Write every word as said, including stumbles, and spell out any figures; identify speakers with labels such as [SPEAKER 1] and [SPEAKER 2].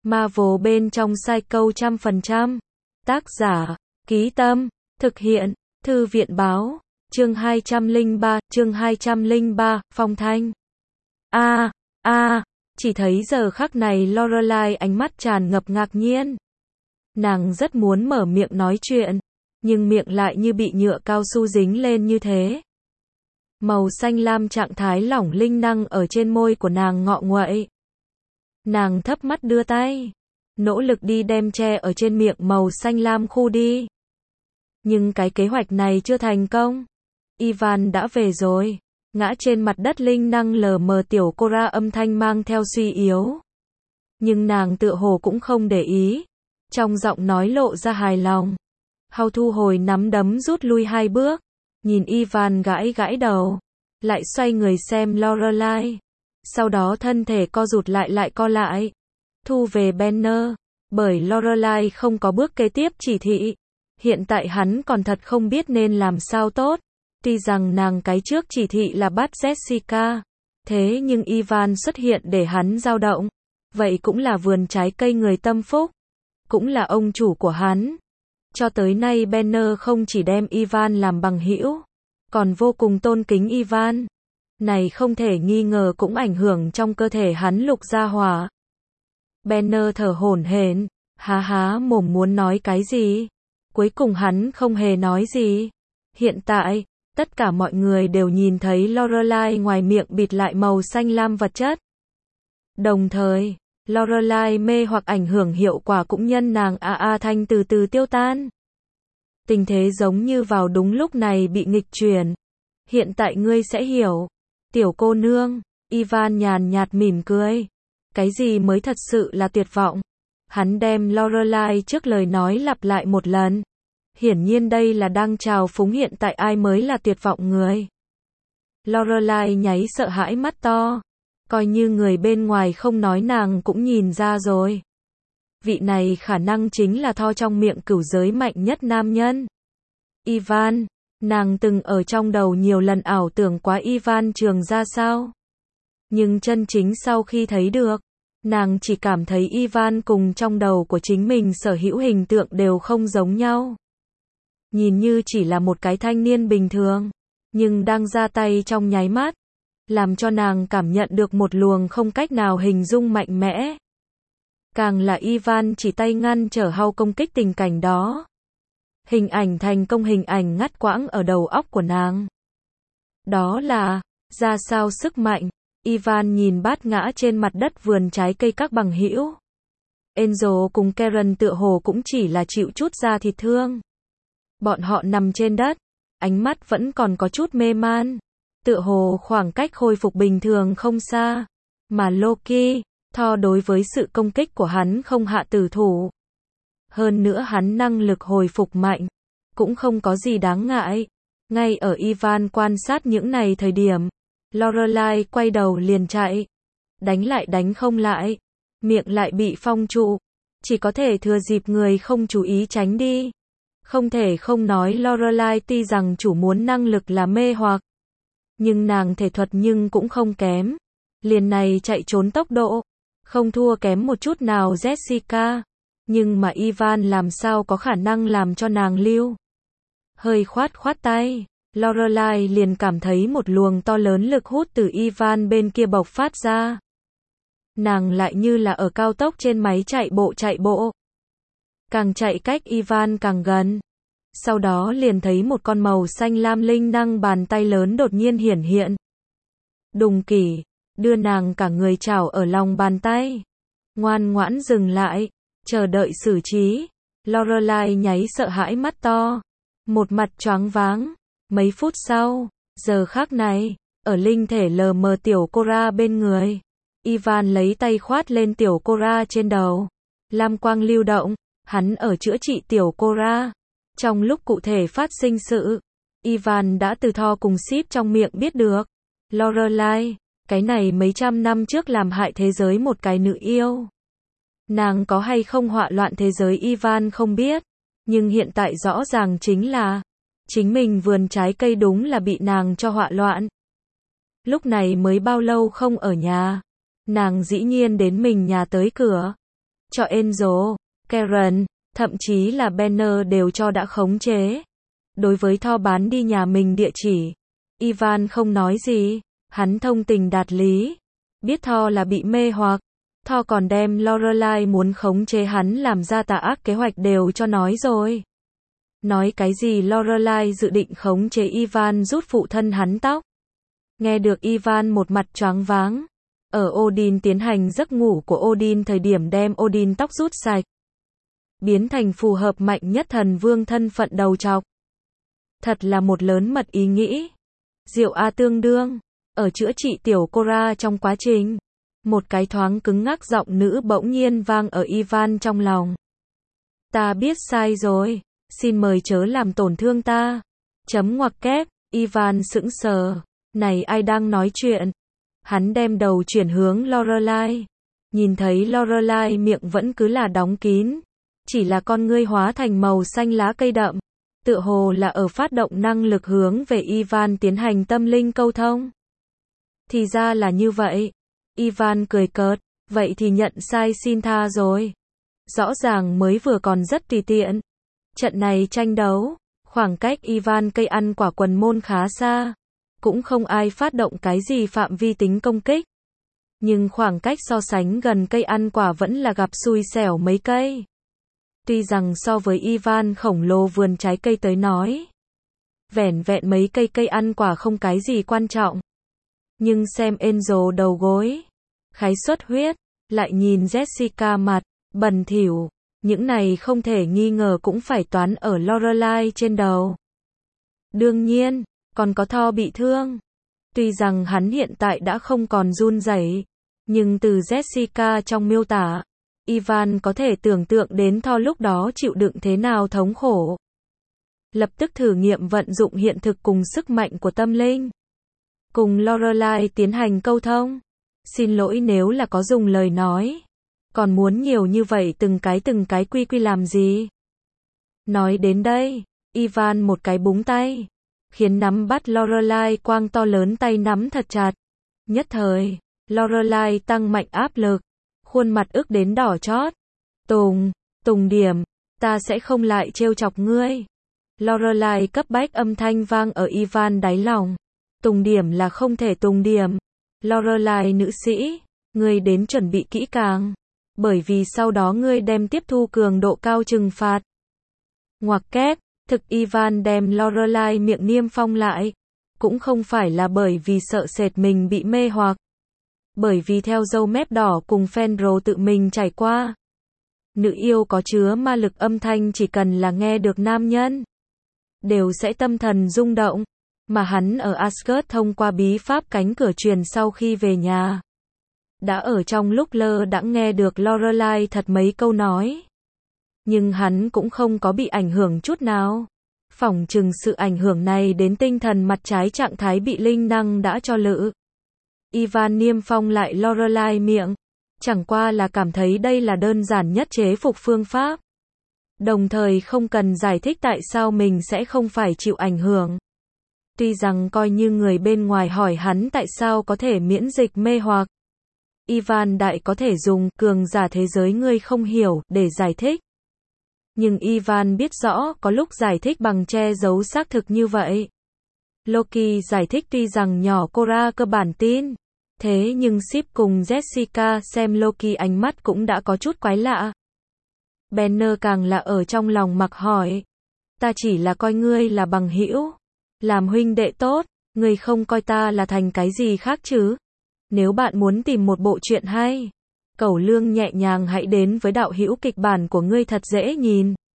[SPEAKER 1] Marvel bên trong Psycho trăm phần trăm. Tác giả, Ký Tâm, thực hiện, Thư viện Báo, chương hai trăm lẻ ba, chương hai trăm lẻ ba, Phong Thanh. A, a, chỉ thấy giờ khắc này Lorelai ánh mắt tràn ngập ngạc nhiên. Nàng rất muốn mở miệng nói chuyện, nhưng miệng lại như bị nhựa cao su dính lên như thế. Màu xanh lam trạng thái lỏng linh năng ở trên môi của nàng ngọ nguậy. Nàng thấp mắt đưa tay, nỗ lực đi đem che ở trên miệng màu xanh lam khu đi. Nhưng cái kế hoạch này chưa thành công. Ivan đã về rồi. Ngã trên mặt đất linh năng lờ mờ tiểu Cora âm thanh mang theo suy yếu. Nhưng nàng tựa hồ cũng không để ý. Trong giọng nói lộ ra hài lòng. Hao thu hồi nắm đấm rút lui hai bước. Nhìn Ivan gãi gãi đầu. Lại xoay người xem Lorelai. Sau đó thân thể co rụt lại lại co lại. Thu về banner. Bởi Lorelai không có bước kế tiếp chỉ thị. Hiện tại hắn còn thật không biết nên làm sao tốt. Tuy rằng nàng cái trước chỉ thị là bắt Jessica. Thế nhưng Ivan xuất hiện để hắn dao động. Vậy cũng là vườn trái cây người tâm phúc. Cũng là ông chủ của hắn. Cho tới nay Banner không chỉ đem Ivan làm bằng hữu, còn vô cùng tôn kính Ivan. Này không thể nghi ngờ cũng ảnh hưởng trong cơ thể hắn lục gia hỏa. Banner thở hổn hển, há há mồm muốn nói cái gì. Cuối cùng hắn không hề nói gì. Hiện tại, tất cả mọi người đều nhìn thấy Lorelai ngoài miệng bịt lại màu xanh lam vật chất. Đồng thời, Lorelai mê hoặc ảnh hưởng hiệu quả cũng nhân nàng a a thanh từ từ tiêu tan. Tình thế giống như vào đúng lúc này bị nghịch chuyển. Hiện tại ngươi sẽ hiểu. Tiểu cô nương, Ivan nhàn nhạt mỉm cười. Cái gì mới thật sự là tuyệt vọng? Hắn đem Lorelai trước lời nói lặp lại một lần. Hiển nhiên đây là đang chào phúng hiện tại ai mới là tuyệt vọng người. Lorelai nháy sợ hãi mắt to. Coi như người bên ngoài không nói nàng cũng nhìn ra rồi. Vị này khả năng chính là tho trong miệng cửu giới mạnh nhất nam nhân. Ivan, nàng từng ở trong đầu nhiều lần ảo tưởng quá Ivan trường ra sao. Nhưng chân chính sau khi thấy được, nàng chỉ cảm thấy Ivan cùng trong đầu của chính mình sở hữu hình tượng đều không giống nhau. Nhìn như chỉ là một cái thanh niên bình thường, nhưng đang ra tay trong nháy mắt, làm cho nàng cảm nhận được một luồng không cách nào hình dung mạnh mẽ. Càng là Ivan chỉ tay ngăn trở Hao công kích tình cảnh đó. Hình ảnh thành công hình ảnh ngắt quãng ở đầu óc của nàng. Đó là, ra sao sức mạnh. Ivan nhìn bát ngã trên mặt đất vườn trái cây các bằng hữu. Angel cùng Karen tựa hồ cũng chỉ là chịu chút da thịt thương. Bọn họ nằm trên đất, ánh mắt vẫn còn có chút mê man. Tựa hồ khoảng cách khôi phục bình thường không xa. Mà Loki, Thor đối với sự công kích của hắn không hạ tử thủ. Hơn nữa hắn năng lực hồi phục mạnh, cũng không có gì đáng ngại. Ngay ở Ivan quan sát những này thời điểm, Lorelai quay đầu liền chạy. Đánh lại đánh không lại, miệng lại bị phong trụ. Chỉ có thể thừa dịp người không chú ý tránh đi. Không thể không nói Lorelai tuy rằng chủ muốn năng lực là mê hoặc, nhưng nàng thể thuật nhưng cũng không kém. Liền này chạy trốn tốc độ, không thua kém một chút nào Jessica. Nhưng mà Ivan làm sao có khả năng làm cho nàng lưu. Hơi khoát khoát tay, Lorelai liền cảm thấy một luồng to lớn lực hút từ Ivan bên kia bộc phát ra. Nàng lại như là ở cao tốc trên máy chạy bộ chạy bộ. Càng chạy cách Ivan càng gần. Sau đó liền thấy một con màu xanh lam linh năng bàn tay lớn đột nhiên hiển hiện. Đùng kỷ, đưa nàng cả người chảo ở lòng bàn tay. Ngoan ngoãn dừng lại, chờ đợi xử trí. Lorelai nháy sợ hãi mắt to. Một mặt choáng váng. Mấy phút sau, giờ khắc này, ở linh thể lờ mờ tiểu Cora bên người. Ivan lấy tay khoát lên tiểu Cora trên đầu. Lam quang lưu động, hắn ở chữa trị tiểu Cora. Trong lúc cụ thể phát sinh sự, Ivan đã từ Thor cùng Sif trong miệng biết được. Lorelai, cái này mấy trăm năm trước làm hại thế giới một cái nữ yêu. Nàng có hay không họa loạn thế giới Ivan không biết. Nhưng hiện tại rõ ràng chính là, chính mình vườn trái cây đúng là bị nàng cho họa loạn. Lúc này mới bao lâu không ở nhà. Nàng dĩ nhiên đến mình nhà tới cửa. cho Enzo, Karen, thậm chí là Banner đều cho đã khống chế. Đối với Thor bán đi nhà mình địa chỉ, Ivan không nói gì, hắn thông tình đạt lý. Biết Thor là bị mê hoặc, Thor còn đem Lorelai muốn khống chế hắn làm ra tà ác kế hoạch đều cho nói rồi. Nói cái gì Lorelai dự định khống chế Ivan rút phụ thân hắn tóc. Nghe được Ivan một mặt choáng váng. Ở Odin tiến hành giấc ngủ của Odin thời điểm đem Odin tóc rút sạch. Biến thành phù hợp mạnh nhất thần vương thân phận đầu trọc. Thật là một lớn mật ý nghĩ. Diệu A tương đương. Ở chữa trị tiểu Cora trong quá trình. Một cái thoáng cứng ngắc giọng nữ bỗng nhiên vang ở Ivan trong lòng. Ta biết sai rồi. Xin mời chớ làm tổn thương ta. Chấm ngoặc kép. Ivan sững sờ. Này ai đang nói chuyện? Hắn đem đầu chuyển hướng Lorelai. Nhìn thấy Lorelai miệng vẫn cứ là đóng kín. Chỉ là con ngươi hóa thành màu xanh lá cây đậm. Tựa hồ là ở phát động năng lực hướng về Ivan tiến hành tâm linh câu thông. Thì ra là như vậy. Ivan cười cợt. Vậy thì nhận sai xin tha rồi. Rõ ràng mới vừa còn rất tùy tiện. Trận này tranh đấu. Khoảng cách Ivan cây ăn quả quần môn khá xa. Cũng không ai phát động cái gì phạm vi tính công kích. Nhưng khoảng cách so sánh gần cây ăn quả vẫn là gặp xui xẻo mấy cây. Tuy rằng so với Ivan khổng lồ vườn trái cây tới nói, vẻn vẹn mấy cây cây ăn quả không cái gì quan trọng. Nhưng xem Enzo đầu gối, khái xuất huyết, lại nhìn Jessica mặt, bẩn thỉu, những này không thể nghi ngờ cũng phải toán ở Lorelai trên đầu. Đương nhiên, còn có Thor bị thương. Tuy rằng hắn hiện tại đã không còn run rẩy, nhưng từ Jessica trong miêu tả, Ivan có thể tưởng tượng đến Thor lúc đó chịu đựng thế nào thống khổ. Lập tức thử nghiệm vận dụng hiện thực cùng sức mạnh của tâm linh. Cùng Lorelai tiến hành câu thông. Xin lỗi nếu là có dùng lời nói. Còn muốn nhiều như vậy từng cái từng cái quy quy làm gì? Nói đến đây, Ivan một cái búng tay. Khiến nắm bắt Lorelai quang to lớn tay nắm thật chặt. Nhất thời, Lorelai tăng mạnh áp lực. Khuôn mặt ức đến đỏ chót. Tùng, Tùng điểm, ta sẽ không lại trêu chọc ngươi. Lorelai cấp bách âm thanh vang ở Ivan đáy lòng. Tùng điểm là không thể tùng điểm. Lorelai nữ sĩ, ngươi đến chuẩn bị kỹ càng. Bởi vì sau đó ngươi đem tiếp thu cường độ cao trừng phạt. Ngoặc kép, thực Ivan đem Lorelai miệng niêm phong lại. Cũng không phải là bởi vì sợ sệt mình bị mê hoặc. Bởi vì theo dâu mép đỏ cùng Fenrir tự mình trải qua. Nữ yêu có chứa ma lực âm thanh chỉ cần là nghe được nam nhân. Đều sẽ tâm thần rung động. Mà hắn ở Asgard thông qua bí pháp cánh cửa truyền sau khi về nhà. Đã ở trong lúc lơ đãng nghe được Lorelai thật mấy câu nói. Nhưng hắn cũng không có bị ảnh hưởng chút nào. Phỏng chừng sự ảnh hưởng này đến tinh thần mặt trái trạng thái bị linh năng đã cho lự. Ivan niêm phong lại Lorelai miệng. Chẳng qua là cảm thấy đây là đơn giản nhất chế phục phương pháp. Đồng thời không cần giải thích tại sao mình sẽ không phải chịu ảnh hưởng. Tuy rằng coi như người bên ngoài hỏi hắn tại sao có thể miễn dịch mê hoặc. Ivan đại có thể dùng cường giả thế giới ngươi không hiểu để giải thích. Nhưng Ivan biết rõ có lúc giải thích bằng che giấu xác thực như vậy. Loki giải thích tuy rằng nhỏ Cora cơ bản tin. Thế nhưng ship cùng Jessica xem Loki ánh mắt cũng đã có chút quái lạ. Banner càng là ở trong lòng mặc hỏi. Ta chỉ là coi ngươi là bằng hữu. Làm huynh đệ tốt, ngươi không coi ta là thành cái gì khác chứ. Nếu bạn muốn tìm một bộ truyện hay, Cẩu Lương nhẹ nhàng hãy đến với đạo hữu kịch bản của ngươi thật dễ nhìn.